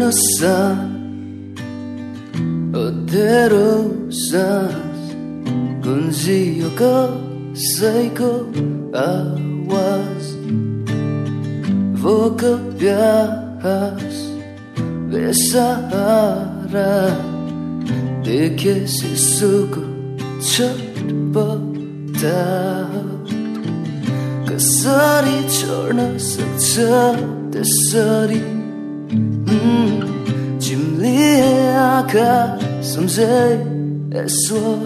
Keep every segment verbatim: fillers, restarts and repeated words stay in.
nossa poderosas kunjio कसैको आवाज vocal प्यास बेसहारा देखे शिशुको छटपटाहट कसरी छोड्न सक्छ त्यसरी चिम्लिए आँखा सम्झे ईश्वर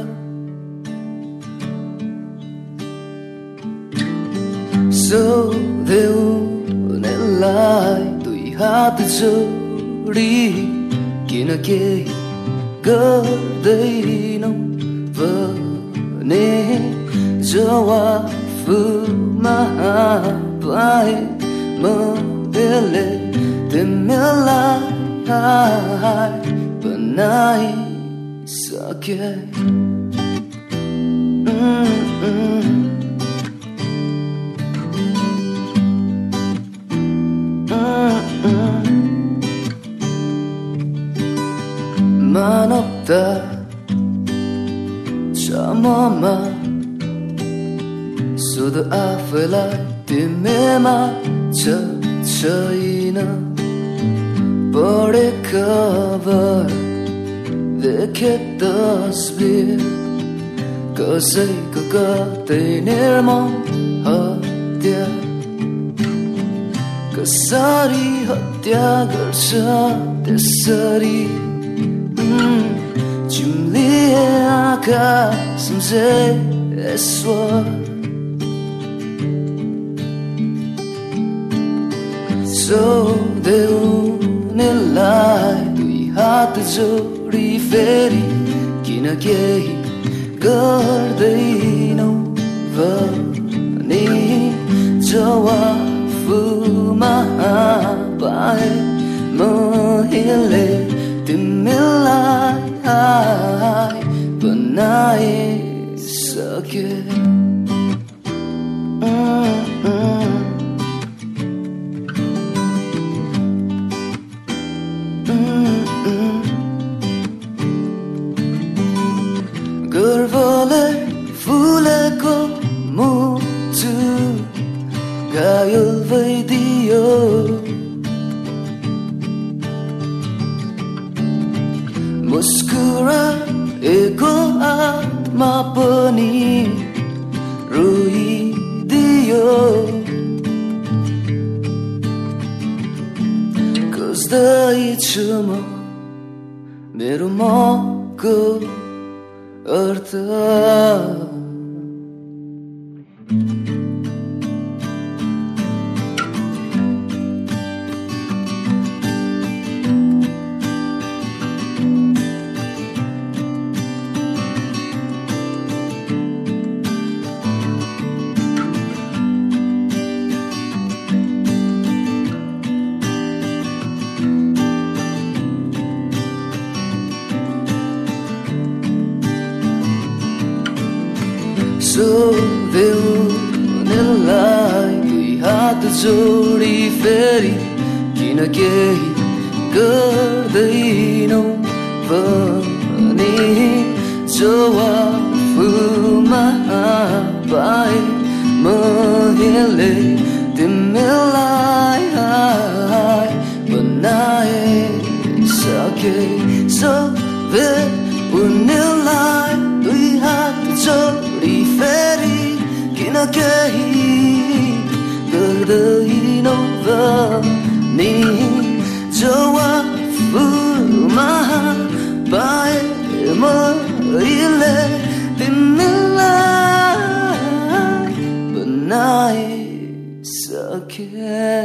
सोधेउ उनीलाई दुई हात जोडी किन केही गर्दैनौ भने जवाफमा पाए म त्यसले तिमीलाई बनाइसके मानवता क्षममा सोध आफैलाई तिमीमा छ छैन पढे खबर देखे तस्बिर कसैको कतै निर्मम हत्या कसरी हत्या गर्छ त्यसरी चिम्लिए आँखा सम्झे ईश्वर सोधेउ उनीलाई दुई हात जोडी फेरि किन केही गर्दैनौ भने जवाफमा पाए म हिले तिमीलाई बनाइसके गर्वले फुलेको मुटु घायल भइदियो मुस्कुराएको आत्मा पनि रोइदियो खोज्दैछु म मेरो मको अर्थ सोधेउ उनीलाई दुई हात जोडी फेरि किन केही गर्दैनौ भने जवाफमा पाए म हिले तिमीलाई बनाइसके सोधे उनीलाई दुई हात जोडी फेरि किन केही गर्दैनौ भने जवाफमा पाए म हिले तिमीलाई बनाइसके